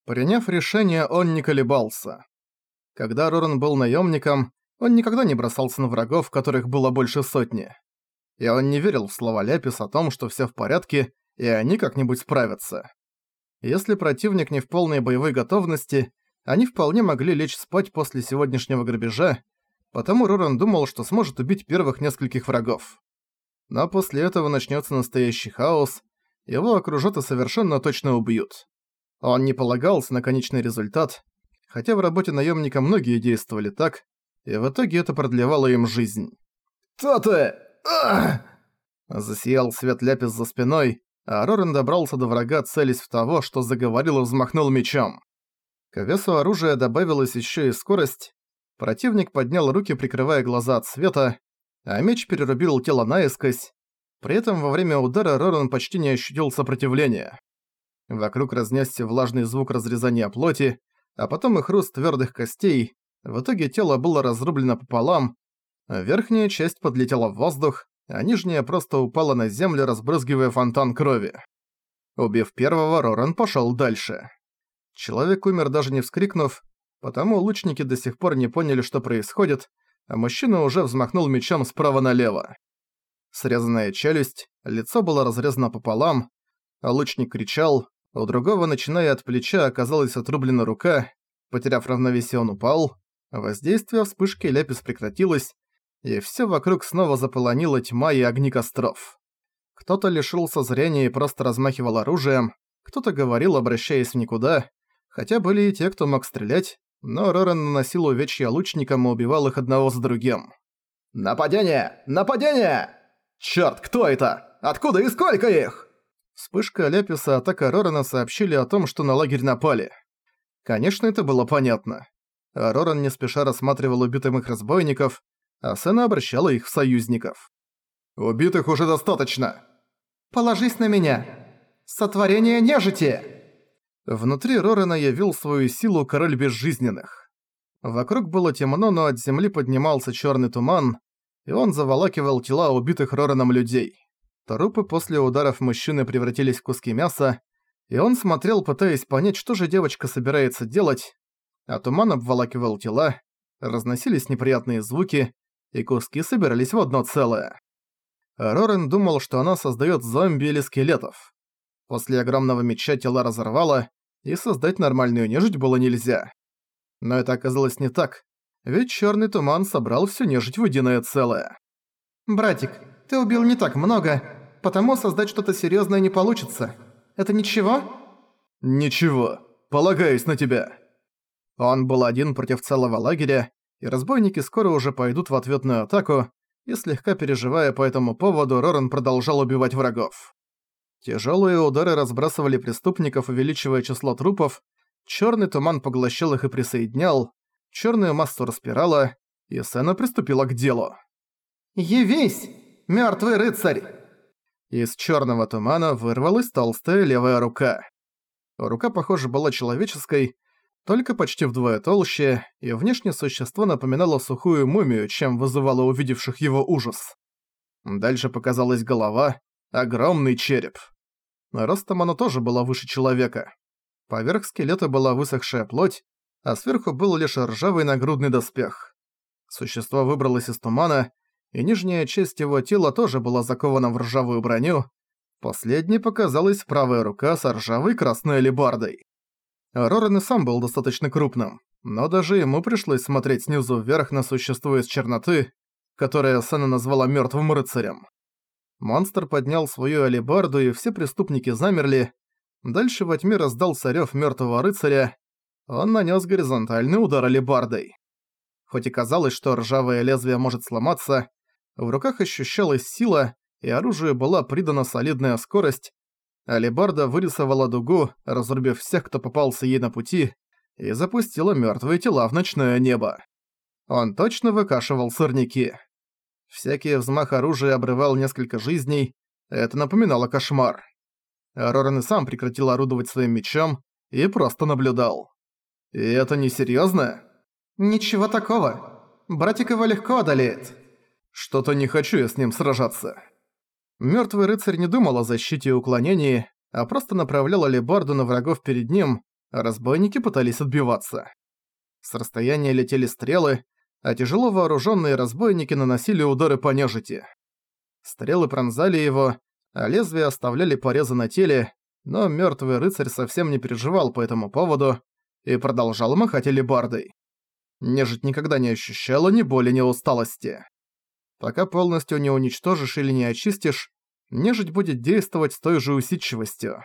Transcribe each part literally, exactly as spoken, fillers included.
Приняв решение, он не колебался. Когда Роран был наемником, он никогда не бросался на врагов, которых было больше сотни. И он не верил в слова Ляпис о том, что все в порядке, и они как-нибудь справятся. Если противник не в полной боевой готовности, они вполне могли лечь спать после сегодняшнего грабежа, потому Роран думал, что сможет убить первых нескольких врагов. Но после этого начнется настоящий хаос, его окружат и совершенно точно убьют. Он не полагался на конечный результат, хотя в работе наемника многие действовали так, и в итоге это продлевало им жизнь. «Кто ты?» Ах! Засиял свет Ляпис за спиной, а Роран добрался до врага, целясь в того, что заговорил и взмахнул мечом. К весу оружия добавилась еще и скорость. Противник поднял руки, прикрывая глаза от света, а меч перерубил тело наискось. При этом во время удара Роран почти не ощутил сопротивления. Вокруг разнесся влажный звук разрезания плоти, а потом и хруст твердых костей. В итоге тело было разрублено пополам, верхняя часть подлетела в воздух, а нижняя просто упала на землю, разбрызгивая фонтан крови. Убив первого, Роран пошёл дальше. Человек умер, даже не вскрикнув, потому лучники до сих пор не поняли, что происходит, а мужчина уже взмахнул мечом справа налево. Срезанная челюсть, лицо было разрезано пополам, а лучник кричал, у другого, начиная от плеча, оказалась отрублена рука, потеряв равновесие, он упал, воздействие вспышки Ляпис прекратилось, и всё вокруг снова заполонила тьма и огни костров. Кто-то лишился зрения и просто размахивал оружием, кто-то говорил, обращаясь в никуда, хотя были и те, кто мог стрелять, но Роран наносил увечья лучникам и убивал их одного за другим. «Нападение! Нападение! Чёрт, кто это? Откуда и сколько их?» Вспышка Ляписа и атака Рорана сообщили о том, что на лагерь напали. Конечно, это было понятно. Роран не спеша рассматривал убитых их разбойников, а Сена обращала их в союзников. «Убитых уже достаточно!» «Положись на меня! Сотворение нежити!» Внутри Рорана явил свою силу король безжизненных. Вокруг было темно, но от земли поднимался черный туман, и он заволакивал тела убитых Рораном людей. Трупы после ударов мужчины превратились в куски мяса, и он смотрел, пытаясь понять, что же девочка собирается делать, а туман обволакивал тела, разносились неприятные звуки, и куски собирались в одно целое. Роран думал, что она создаёт зомби или скелетов. После огромного меча тела разорвало, и создать нормальную нежить было нельзя. Но это оказалось не так, ведь чёрный туман собрал всю нежить в единое целое. «Братик, ты убил не так много, потому создать что-то серьёзное не получится. Это ничего?» «Ничего. Полагаюсь на тебя». Он был один против целого лагеря, и разбойники скоро уже пойдут в ответную атаку, и слегка переживая по этому поводу, Роран продолжал убивать врагов. Тяжелые удары разбрасывали преступников, увеличивая число трупов, черный туман поглощал их и присоединял, черную массу распирала, и Сена приступила к делу. «Явись, мертвый рыцарь!» Из черного тумана вырвалась толстая левая рука. Рука, похоже, была человеческой, только почти вдвое толще, и внешне существо напоминало сухую мумию, чем вызывало увидевших его ужас. Дальше показалась голова, огромный череп. Ростом оно тоже было выше человека. Поверх скелета была высохшая плоть, а сверху был лишь ржавый нагрудный доспех. Существо выбралось из тумана, и нижняя часть его тела тоже была закована в ржавую броню. Последней показалась правая рука с ржавой красной алебардой. Роран и сам был достаточно крупным, но даже ему пришлось смотреть снизу вверх на существо из черноты, которое Сена назвала мёртвым рыцарем. Монстр поднял свою алебарду, и все преступники замерли. Дальше во тьме раздался рёв мёртвого рыцаря. Он нанёс горизонтальный удар алебардой. Хоть и казалось, что ржавое лезвие может сломаться, в руках ощущалась сила, и оружию была придана солидная скорость. Алебарда вырисовала дугу, разрубив всех, кто попался ей на пути, и запустила мёртвые тела в ночное небо. Он точно выкашивал сорняки. Всякий взмах оружия обрывал несколько жизней, это напоминало кошмар. Роран и сам прекратил орудовать своим мечом и просто наблюдал. И это не серьёзно? «Ничего такого. Братик его легко одолеет». «Что-то не хочу я с ним сражаться». Мёртвый рыцарь не думал о защите и уклонении, а просто направлял алебарду на врагов перед ним, а разбойники пытались отбиваться. С расстояния летели стрелы, а тяжело вооруженные разбойники наносили удары по нежити. Стрелы пронзали его, а лезвия оставляли порезы на теле, но мертвый рыцарь совсем не переживал по этому поводу и продолжал махать алебардой. Нежить никогда не ощущала ни боли, ни усталости. Пока полностью не уничтожишь или не очистишь, нежить будет действовать с той же усидчивостью.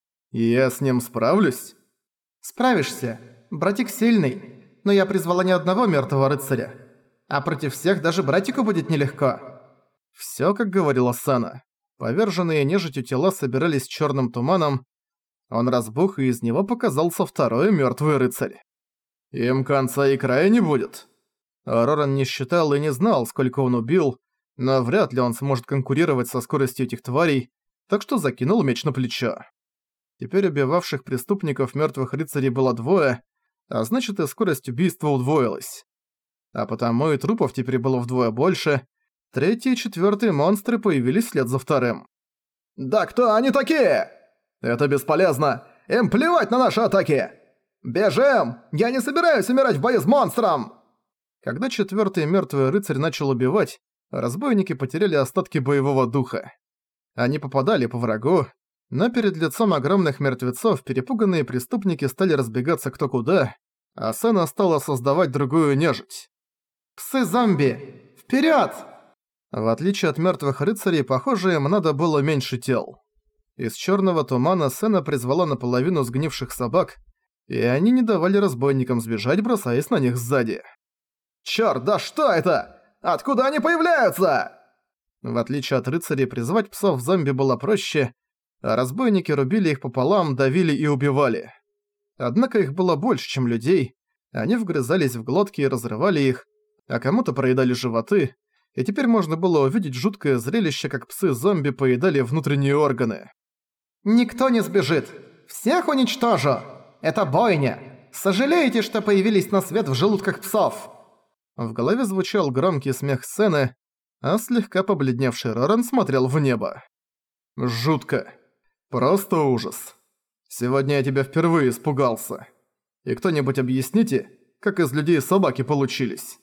«Я с ним справлюсь?» «Справишься. Братик сильный, но я призвала ни одного мертвого рыцаря. А против всех даже братику будет нелегко». Всё, как говорила Сана. Поверженные нежитью тела собирались черным туманом. Он разбух, и из него показался второй мертвый рыцарь. «Им конца и края не будет». Роран не считал и не знал, сколько он убил, но вряд ли он сможет конкурировать со скоростью этих тварей, так что закинул меч на плечо. Теперь убивавших преступников мертвых рыцарей было двое, а значит и скорость убийства удвоилась. А потому и трупов теперь было вдвое больше. Третий и четвертый монстры появились вслед за вторым. «Да кто они такие?» «Это бесполезно! Им плевать на наши атаки! Бежим! Я не собираюсь умирать в бою с монстром!» Когда четвертый мертвый рыцарь начал убивать, разбойники потеряли остатки боевого духа. Они попадали по врагу, но перед лицом огромных мертвецов перепуганные преступники стали разбегаться кто куда, а Сена стала создавать другую нежить. «Псы-зомби! Вперед!» В отличие от мертвых рыцарей, похоже, им надо было меньше тел. Из черного тумана Сена призвала наполовину сгнивших собак, и они не давали разбойникам сбежать, бросаясь на них сзади. «Чёрт, да что это? Откуда они появляются?» В отличие от рыцарей, призвать псов-зомби было проще, а разбойники рубили их пополам, давили и убивали. Однако их было больше, чем людей, они вгрызались в глотки и разрывали их, а кому-то проедали животы, и теперь можно было увидеть жуткое зрелище, как псы-зомби поедали внутренние органы. «Никто не сбежит! Всех уничтожу! Это бойня! Сожалеете, что появились на свет в желудках псов?» В голове звучал громкий смех Сены, а слегка побледневший Роран смотрел в небо. «Жутко. Просто ужас. Сегодня я тебя впервые испугался. И кто-нибудь объясните, как из людей собаки получились?»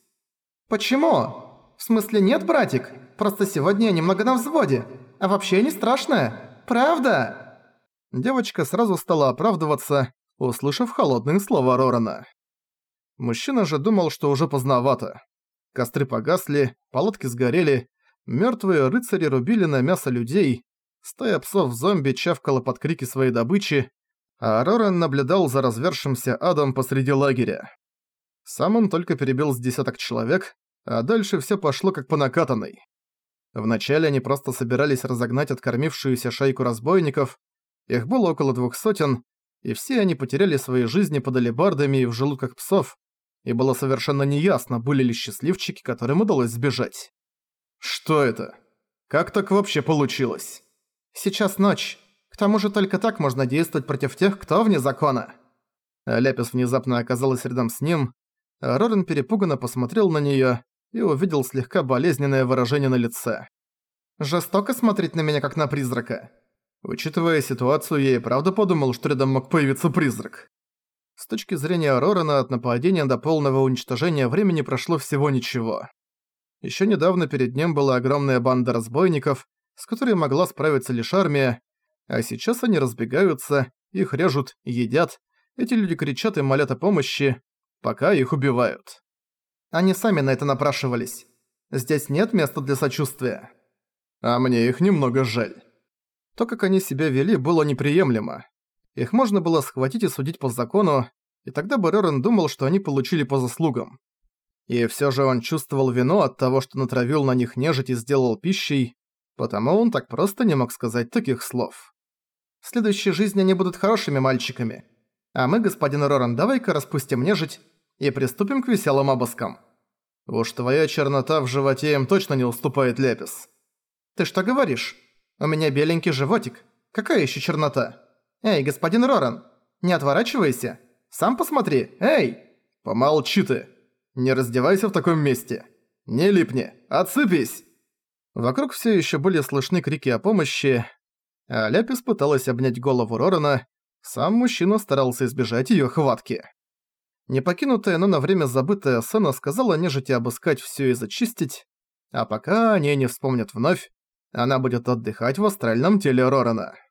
«Почему? В смысле нет, братик? Просто сегодня я немного на взводе. А вообще не страшно. Правда?» Девочка сразу стала оправдываться, услышав холодные слова Рорана. Мужчина же думал, что уже поздновато. Костры погасли, палатки сгорели, мертвые рыцари рубили на мясо людей, стая псов-зомби чавкала под крики своей добычи, а Роран наблюдал за развершимся адом посреди лагеря. Сам он только перебил с десяток человек, а дальше все пошло как по накатанной. Вначале они просто собирались разогнать откормившуюся шайку разбойников, их было около двух сотен, и все они потеряли свои жизни под алебардами и в желудках псов, и было совершенно неясно, были ли счастливчики, которым удалось сбежать. Что это? Как так вообще получилось? «Сейчас ночь. К тому же только так можно действовать против тех, кто вне закона». Ляпис внезапно оказалась рядом с ним, а Роран перепуганно посмотрел на неё и увидел слегка болезненное выражение на лице. «Жестоко смотреть на меня, как на призрака». Учитывая ситуацию, я и правда подумал, что рядом мог появиться призрак. С точки зрения Рорана, от нападения до полного уничтожения времени прошло всего ничего. Ещё недавно перед ним была огромная банда разбойников, с которой могла справиться лишь армия, а сейчас они разбегаются, их режут, едят, эти люди кричат и молят о помощи, пока их убивают. Они сами на это напрашивались. Здесь нет места для сочувствия. А мне их немного жаль. То, как они себя вели, было неприемлемо. Их можно было схватить и судить по закону, и тогда бы Роран думал, что они получили по заслугам. И всё же он чувствовал вину от того, что натравил на них нежить и сделал пищей, потому он так просто не мог сказать таких слов. В следующей жизни они будут хорошими мальчиками. А мы, господин Роран, давай-ка распустим нежить и приступим к веселым обыскам. Уж твоя чернота в животе им точно не уступает, Ляпис. Ты что говоришь? У меня беленький животик. Какая ещё чернота? Эй, господин Роран, не отворачивайся. Сам посмотри, эй! Помолчи ты. Не раздевайся в таком месте. Не липни, отсыпись. Вокруг все еще были слышны крики о помощи, а Ляпис пыталась обнять голову Рорана, Сам мужчина старался избежать её хватки. Непокинутая, но на время забытая Сэна сказала нежити обыскать всё и зачистить, а пока они не вспомнят вновь, она будет отдыхать в астральном теле Рорана.